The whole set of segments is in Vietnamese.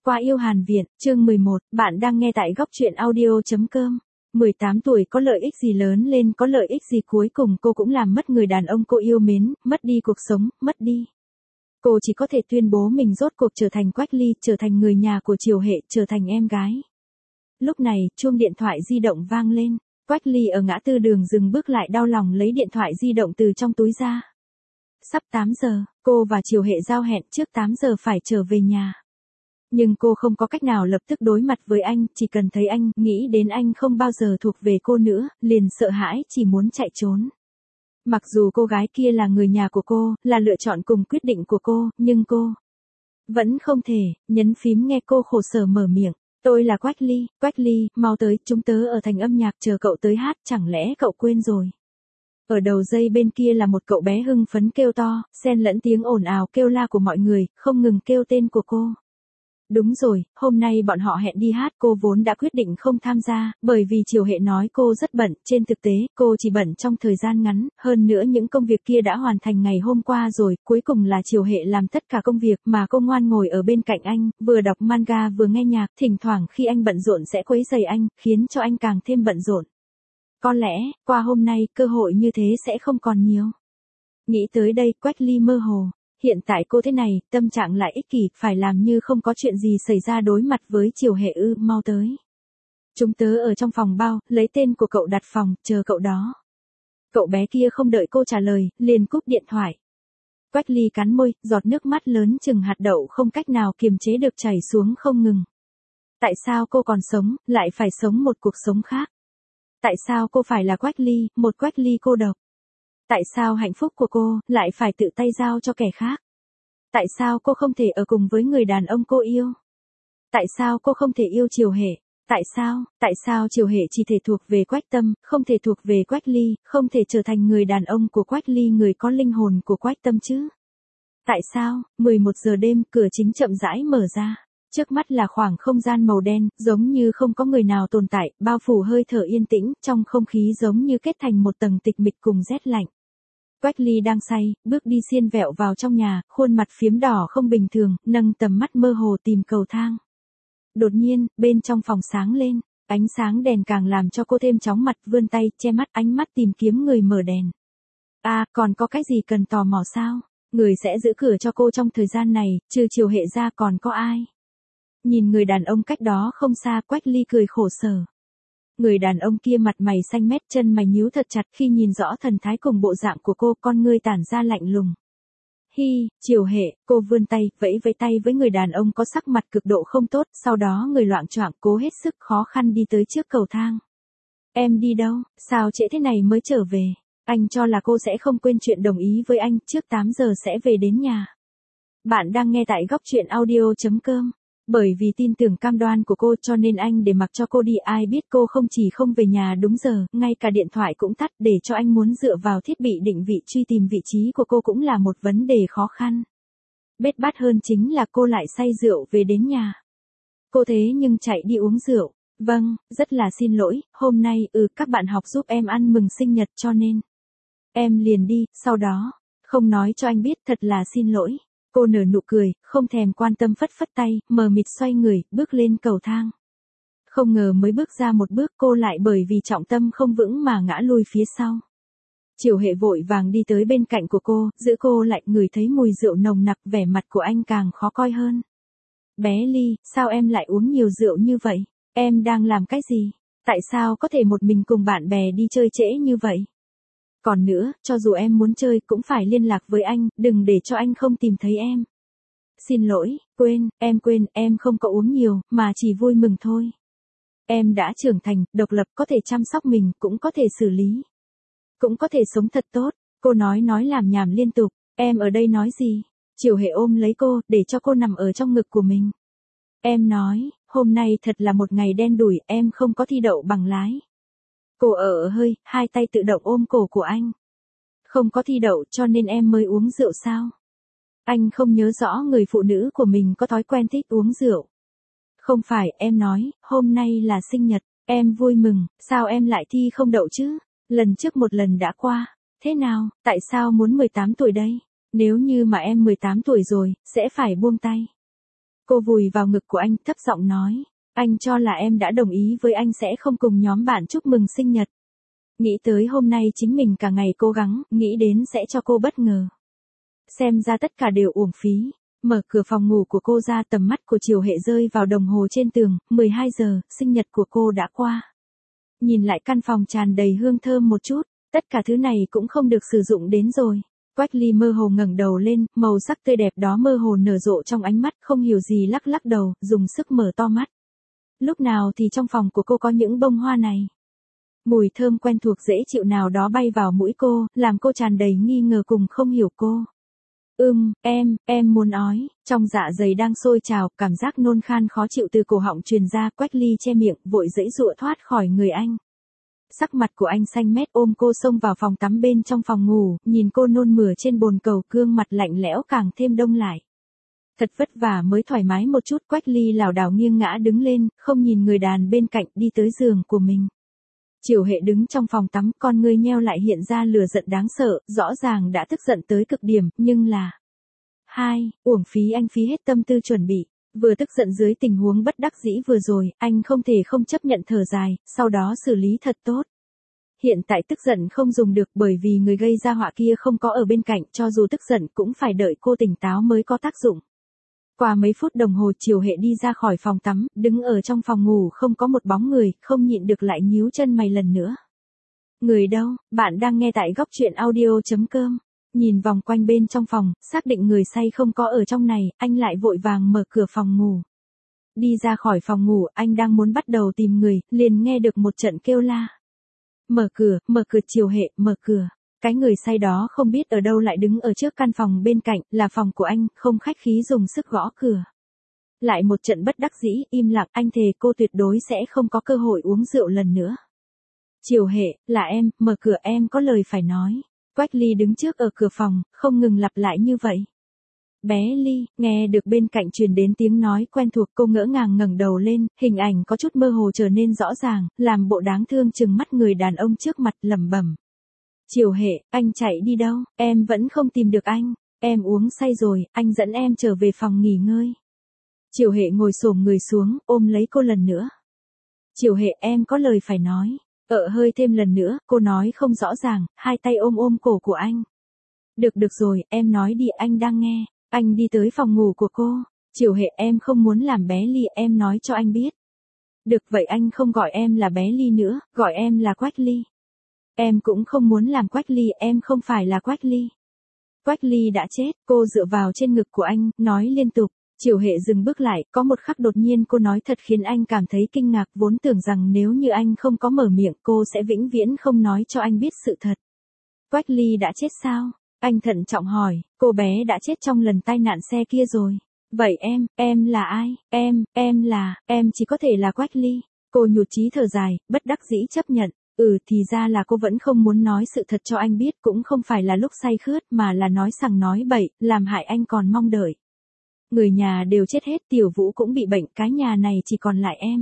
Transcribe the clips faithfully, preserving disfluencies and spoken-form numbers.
Qua yêu Hàn Viện, chương mười một, bạn đang nghe tại góc truyện audio.com. mười tám tuổi có lợi ích gì, lớn lên có lợi ích gì, cuối cùng cô cũng làm mất người đàn ông cô yêu mến, mất đi cuộc sống, mất đi. Cô chỉ có thể tuyên bố mình rốt cuộc trở thành Quách Ly, trở thành người nhà của Triều Hệ, trở thành em gái. Lúc này, chuông điện thoại di động vang lên. Quách Ly ở ngã tư đường dừng bước lại, đau lòng lấy điện thoại di động từ trong túi ra. Sắp tám giờ, cô và Triều Hệ giao hẹn trước tám giờ phải trở về nhà. Nhưng cô không có cách nào lập tức đối mặt với anh, chỉ cần thấy anh, nghĩ đến anh không bao giờ thuộc về cô nữa, liền sợ hãi, chỉ muốn chạy trốn. Mặc dù cô gái kia là người nhà của cô, là lựa chọn cùng quyết định của cô, nhưng cô vẫn không thể, nhấn phím nghe cô khổ sở mở miệng. Tôi là Quách Ly, Quách Ly, mau tới, chúng tớ ở thành âm nhạc chờ cậu tới hát, chẳng lẽ cậu quên rồi. Ở đầu dây bên kia là một cậu bé hưng phấn kêu to, xen lẫn tiếng ồn ào kêu la của mọi người, không ngừng kêu tên của cô. Đúng rồi, hôm nay bọn họ hẹn đi hát, cô vốn đã quyết định không tham gia, bởi vì Triều Hệ nói cô rất bận, trên thực tế, cô chỉ bận trong thời gian ngắn, hơn nữa những công việc kia đã hoàn thành ngày hôm qua rồi, cuối cùng là Triều Hệ làm tất cả công việc mà cô ngoan ngồi ở bên cạnh anh, vừa đọc manga vừa nghe nhạc, thỉnh thoảng khi anh bận rộn sẽ quấy rầy anh, khiến cho anh càng thêm bận rộn. Có lẽ, qua hôm nay, cơ hội như thế sẽ không còn nhiều. Nghĩ tới đây, Quách Ly mơ hồ. Hiện tại cô thế này, tâm trạng lại ích kỷ, phải làm như không có chuyện gì xảy ra đối mặt với Triều Hệ ư, mau tới. Chúng tớ ở trong phòng bao, lấy tên của cậu đặt phòng, chờ cậu đó. Cậu bé kia không đợi cô trả lời, liền cúp điện thoại. Quách Ly cắn môi, giọt nước mắt lớn chừng hạt đậu không cách nào kiềm chế được chảy xuống không ngừng. Tại sao cô còn sống, lại phải sống một cuộc sống khác? Tại sao cô phải là Quách Ly, một Quách Ly cô độc? Tại sao hạnh phúc của cô lại phải tự tay giao cho kẻ khác? Tại sao cô không thể ở cùng với người đàn ông cô yêu? Tại sao cô không thể yêu Triều Hệ? Tại sao, tại sao Triều Hệ chỉ thể thuộc về Quách Tâm, không thể thuộc về Quách Ly, không thể trở thành người đàn ông của Quách Ly, người có linh hồn của Quách Tâm chứ? Tại sao, mười một giờ đêm, cửa chính chậm rãi mở ra. Trước mắt là khoảng không gian màu đen, giống như không có người nào tồn tại, bao phủ hơi thở yên tĩnh, trong không khí giống như kết thành một tầng tịch mịch cùng rét lạnh. Quách Ly đang say, bước đi xiên vẹo vào trong nhà, khuôn mặt phiếm đỏ không bình thường, nâng tầm mắt mơ hồ tìm cầu thang. Đột nhiên, bên trong phòng sáng lên, ánh sáng đèn càng làm cho cô thêm chóng mặt, vươn tay, che mắt, ánh mắt tìm kiếm người mở đèn. À, còn có cái gì cần tò mò sao? Người sẽ giữ cửa cho cô trong thời gian này, trừ Triều Hệ ra còn có ai? Nhìn người đàn ông cách đó không xa, Quách Ly cười khổ sở. Người đàn ông kia mặt mày xanh mét, chân mày nhíu thật chặt, khi nhìn rõ thần thái cùng bộ dạng của cô, con ngươi tản ra lạnh lùng. Hi, Triều Hệ, cô vươn tay, vẫy vẫy tay với người đàn ông có sắc mặt cực độ không tốt, sau đó người loạng choạng cố hết sức khó khăn đi tới trước cầu thang. Em đi đâu, sao trễ thế này mới trở về? Anh cho là cô sẽ không quên chuyện đồng ý với anh, trước tám giờ sẽ về đến nhà. Bạn đang nghe tại góc truyện audio.com. Bởi vì tin tưởng cam đoan của cô cho nên anh để mặc cho cô đi, ai biết cô không chỉ không về nhà đúng giờ, ngay cả điện thoại cũng tắt, để cho anh muốn dựa vào thiết bị định vị truy tìm vị trí của cô cũng là một vấn đề khó khăn. Bết bát hơn chính là cô lại say rượu về đến nhà. Cô thế nhưng chạy đi uống rượu. Vâng, rất là xin lỗi, hôm nay, ừ các bạn học giúp em ăn mừng sinh nhật cho nên. Em liền đi, sau đó, không nói cho anh biết, thật là xin lỗi. Cô nở nụ cười, không thèm quan tâm, phất phất tay, mờ mịt xoay người, bước lên cầu thang. Không ngờ mới bước ra một bước cô lại bởi vì trọng tâm không vững mà ngã lui phía sau. Triều Hệ vội vàng đi tới bên cạnh của cô, giữ cô lại, ngửi thấy mùi rượu nồng nặc, vẻ mặt của anh càng khó coi hơn. Bé Ly, sao em lại uống nhiều rượu như vậy? Em đang làm cái gì? Tại sao có thể một mình cùng bạn bè đi chơi trễ như vậy? Còn nữa, cho dù em muốn chơi cũng phải liên lạc với anh, đừng để cho anh không tìm thấy em. Xin lỗi, quên, em quên, em không có uống nhiều, mà chỉ vui mừng thôi. Em đã trưởng thành, độc lập, có thể chăm sóc mình, cũng có thể xử lý. Cũng có thể sống thật tốt. Cô nói nói làm nhảm liên tục, em ở đây nói gì? Triều Hệ ôm lấy cô, để cho cô nằm ở trong ngực của mình. Em nói, hôm nay thật là một ngày đen đủi, em không có thi đậu bằng lái. Cô ở hơi, hai tay tự động ôm cổ của anh. Không có thi đậu cho nên em mới uống rượu sao? Anh không nhớ rõ người phụ nữ của mình có thói quen thích uống rượu. Không phải, em nói, hôm nay là sinh nhật, em vui mừng, sao em lại thi không đậu chứ? Lần trước một lần đã qua, thế nào, tại sao muốn mười tám tuổi đây? Nếu như mà em mười tám tuổi rồi, sẽ phải buông tay. Cô vùi vào ngực của anh, thấp giọng nói. Anh cho là em đã đồng ý với anh sẽ không cùng nhóm bạn chúc mừng sinh nhật. Nghĩ tới hôm nay chính mình cả ngày cố gắng, nghĩ đến sẽ cho cô bất ngờ. Xem ra tất cả đều uổng phí. Mở cửa phòng ngủ của cô ra, tầm mắt của Triều Hệ rơi vào đồng hồ trên tường, mười hai giờ, sinh nhật của cô đã qua. Nhìn lại căn phòng tràn đầy hương thơm một chút, tất cả thứ này cũng không được sử dụng đến rồi. Quách Ly mơ hồ ngẩng đầu lên, màu sắc tươi đẹp đó mơ hồ nở rộ trong ánh mắt, không hiểu gì lắc lắc đầu, dùng sức mở to mắt. Lúc nào thì trong phòng của cô có những bông hoa này? Mùi thơm quen thuộc dễ chịu nào đó bay vào mũi cô, làm cô tràn đầy nghi ngờ cùng không hiểu cô. Ừm, em, em muốn ói, trong dạ dày đang sôi trào, cảm giác nôn khan khó chịu từ cổ họng truyền ra, Quách Ly che miệng, vội giãy giụa thoát khỏi người anh. Sắc mặt của anh xanh mét, ôm cô xông vào phòng tắm bên trong phòng ngủ, nhìn cô nôn mửa trên bồn cầu, gương mặt lạnh lẽo càng thêm đông lại. Thật vất vả mới thoải mái một chút, Quách Ly lảo đảo nghiêng ngã đứng lên, không nhìn người đàn bên cạnh, đi tới giường của mình. Triều Hệ đứng trong phòng tắm, con ngươi nheo lại hiện ra lửa giận đáng sợ, rõ ràng đã tức giận tới cực điểm, nhưng là... Hai, uổng phí anh phí hết tâm tư chuẩn bị. Vừa tức giận dưới tình huống bất đắc dĩ vừa rồi, anh không thể không chấp nhận thở dài, sau đó xử lý thật tốt. Hiện tại tức giận không dùng được bởi vì người gây ra họa kia không có ở bên cạnh, cho dù tức giận cũng phải đợi cô tỉnh táo mới có tác dụng. Qua mấy phút đồng hồ Triều Hệ đi ra khỏi phòng tắm, đứng ở trong phòng ngủ không có một bóng người, không nhịn được lại nhíu chân mày lần nữa. Người đâu? Bạn đang nghe tại góc truyện audio.com. Nhìn vòng quanh bên trong phòng, xác định người say không có ở trong này, anh lại vội vàng mở cửa phòng ngủ. Đi ra khỏi phòng ngủ, anh đang muốn bắt đầu tìm người, liền nghe được một trận kêu la. Mở cửa, mở cửa Triều Hệ, mở cửa. Cái người say đó không biết ở đâu lại đứng ở trước căn phòng bên cạnh, là phòng của anh, không khách khí dùng sức gõ cửa. Lại một trận bất đắc dĩ, im lặng, anh thề cô tuyệt đối sẽ không có cơ hội uống rượu lần nữa. Triều Hệ, là em, mở cửa, em có lời phải nói. Quách Ly đứng trước ở cửa phòng, không ngừng lặp lại như vậy. Bé Ly, nghe được bên cạnh truyền đến tiếng nói quen thuộc, cô ngỡ ngàng ngẩng đầu lên, hình ảnh có chút mơ hồ trở nên rõ ràng, làm bộ đáng thương trừng mắt người đàn ông trước mặt, lẩm bẩm. Triều Hệ, anh chạy đi đâu, em vẫn không tìm được anh, em uống say rồi, anh dẫn em trở về phòng nghỉ ngơi. Triều Hệ ngồi xổm người xuống, ôm lấy cô lần nữa. Triều Hệ, em có lời phải nói. Ợ hơi thêm lần nữa, cô nói không rõ ràng, hai tay ôm ôm cổ của anh. Được được rồi, em nói đi, anh đang nghe. Anh đi tới phòng ngủ của cô. Triều Hệ, em không muốn làm bé Ly, em nói cho anh biết. Được vậy anh không gọi em là bé Ly nữa, gọi em là Quách Ly. Em cũng không muốn làm Quách Ly, em không phải là Quách Ly. Quách Ly đã chết, cô dựa vào trên ngực của anh, nói liên tục. Triều Hệ dừng bước lại, có một khắc đột nhiên cô nói thật khiến anh cảm thấy kinh ngạc, vốn tưởng rằng nếu như anh không có mở miệng cô sẽ vĩnh viễn không nói cho anh biết sự thật. Quách Ly đã chết sao? Anh thận trọng hỏi, cô bé đã chết trong lần tai nạn xe kia rồi. Vậy em, em là ai? Em, em là, em chỉ có thể là Quách Ly. Cô nhụt chí thở dài, bất đắc dĩ chấp nhận. Ừ thì ra là cô vẫn không muốn nói sự thật cho anh biết, cũng không phải là lúc say khướt mà là nói sằng nói bậy, làm hại anh còn mong đợi. Người nhà đều chết hết, Tiểu Vũ cũng bị bệnh, cái nhà này chỉ còn lại em.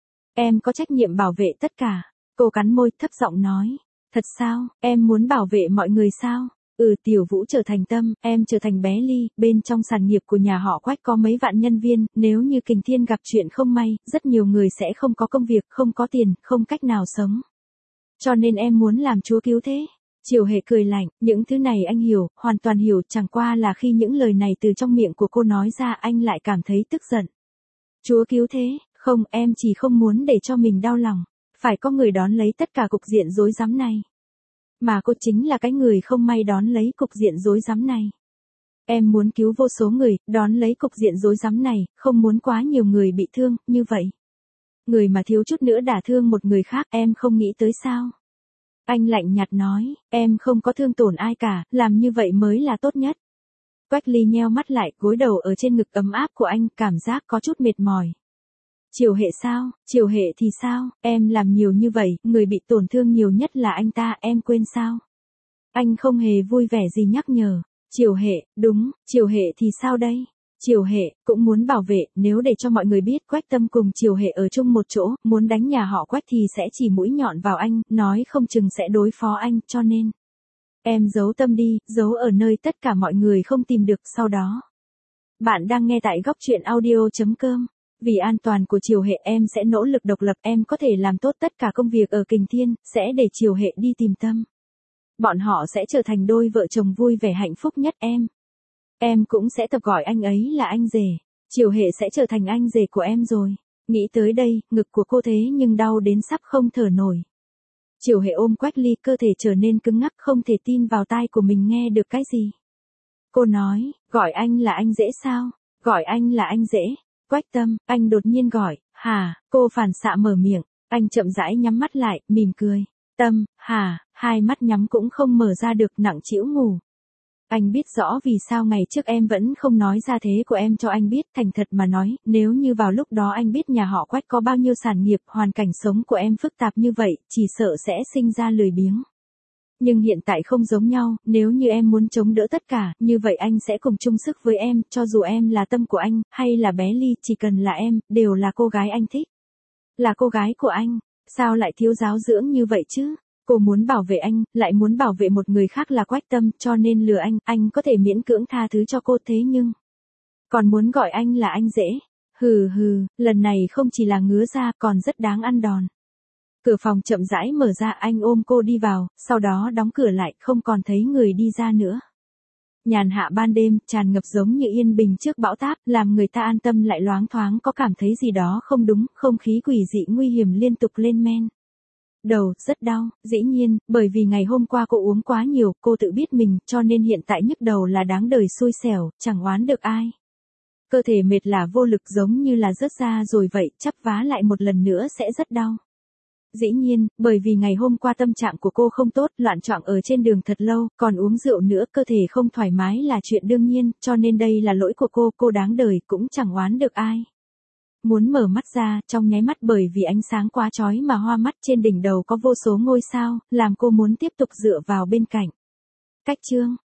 Em có trách nhiệm bảo vệ tất cả. Cô cắn môi, thấp giọng nói. Thật sao, em muốn bảo vệ mọi người sao? Ừ, Tiểu Vũ trở thành Tâm, em trở thành bé Ly, bên trong sản nghiệp của nhà họ Quách có mấy vạn nhân viên, nếu như Kình Thiên gặp chuyện không may, rất nhiều người sẽ không có công việc, không có tiền, không cách nào sống. Cho nên em muốn làm chúa cứu thế. Triều Hệ cười lạnh, những thứ này anh hiểu, hoàn toàn hiểu, chẳng qua là khi những lời này từ trong miệng của cô nói ra anh lại cảm thấy tức giận. Chúa cứu thế, không, em chỉ không muốn để cho mình đau lòng, phải có người đón lấy tất cả cục diện rối rắm này. Mà cô chính là cái người không may đón lấy cục diện rối rắm này. Em muốn cứu vô số người, đón lấy cục diện rối rắm này, không muốn quá nhiều người bị thương, như vậy. Người mà thiếu chút nữa đả thương một người khác, em không nghĩ tới sao? Anh lạnh nhạt nói, em không có thương tổn ai cả, làm như vậy mới là tốt nhất. Quách Ly nheo mắt lại, gối đầu ở trên ngực ấm áp của anh, cảm giác có chút mệt mỏi. Triều Hệ sao, Triều Hệ thì sao, em làm nhiều như vậy, người bị tổn thương nhiều nhất là anh ta, em quên sao? Anh không hề vui vẻ gì nhắc nhở. Triều Hệ, đúng, Triều Hệ thì sao đây? Triều Hệ, cũng muốn bảo vệ, nếu để cho mọi người biết Quách Tâm cùng Triều Hệ ở chung một chỗ, muốn đánh nhà họ Quách thì sẽ chỉ mũi nhọn vào anh, nói không chừng sẽ đối phó anh, cho nên. Em giấu Tâm đi, giấu ở nơi tất cả mọi người không tìm được, sau đó. Bạn đang nghe tại góc truyện audio chấm com. Vì an toàn của Triều Hệ em sẽ nỗ lực độc lập, em có thể làm tốt tất cả công việc ở Kình Thiên, sẽ để Triều Hệ đi tìm Tâm. Bọn họ sẽ trở thành đôi vợ chồng vui vẻ hạnh phúc nhất em. Em cũng sẽ tập gọi anh ấy là anh rể. Triều Hệ sẽ trở thành anh rể của em rồi. Nghĩ tới đây, ngực của cô thế nhưng đau đến sắp không thở nổi. Triều Hệ ôm Quách Ly, cơ thể trở nên cứng ngắc, không thể tin vào tai của mình nghe được cái gì. Cô nói, gọi anh là anh dễ sao? Gọi anh là anh dễ. Quách Tâm, anh đột nhiên gọi, hả? Cô phản xạ mở miệng, anh chậm rãi nhắm mắt lại, mỉm cười. Tâm, hả? Hai mắt nhắm cũng không mở ra được, nặng trĩu ngủ. Anh biết rõ vì sao ngày trước em vẫn không nói ra thế của em cho anh biết, thành thật mà nói, nếu như vào lúc đó anh biết nhà họ Quách có bao nhiêu sản nghiệp, hoàn cảnh sống của em phức tạp như vậy, chỉ sợ sẽ sinh ra lười biếng. Nhưng hiện tại không giống nhau, nếu như em muốn chống đỡ tất cả, như vậy anh sẽ cùng chung sức với em, cho dù em là Tâm của anh, hay là bé Ly, chỉ cần là em, đều là cô gái anh thích. Là cô gái của anh, sao lại thiếu giáo dưỡng như vậy chứ? Cô muốn bảo vệ anh, lại muốn bảo vệ một người khác là Quách Tâm, cho nên lừa anh, anh có thể miễn cưỡng tha thứ cho cô, thế nhưng còn muốn gọi anh là anh dễ. Hừ hừ, lần này không chỉ là ngứa ra, còn rất đáng ăn đòn. Cửa phòng chậm rãi mở ra, anh ôm cô đi vào, sau đó đóng cửa lại, không còn thấy người đi ra nữa. Nhàn hạ ban đêm, tràn ngập giống như yên bình trước bão táp, làm người ta an tâm lại loáng thoáng có cảm thấy gì đó không đúng, không khí quỷ dị nguy hiểm liên tục lên men. Đầu, rất đau, dĩ nhiên, bởi vì ngày hôm qua cô uống quá nhiều, cô tự biết mình, cho nên hiện tại nhức đầu là đáng đời xui xẻo, chẳng oán được ai. Cơ thể mệt lả vô lực giống như là rớt ra rồi vậy, chắp vá lại một lần nữa sẽ rất đau. Dĩ nhiên, bởi vì ngày hôm qua tâm trạng của cô không tốt, loạn choạng ở trên đường thật lâu, còn uống rượu nữa, cơ thể không thoải mái là chuyện đương nhiên, cho nên đây là lỗi của cô, cô đáng đời, cũng chẳng oán được ai. Muốn mở mắt ra, trong nháy mắt bởi vì ánh sáng quá chói mà hoa mắt, trên đỉnh đầu có vô số ngôi sao, làm cô muốn tiếp tục dựa vào bên cạnh. Cách chương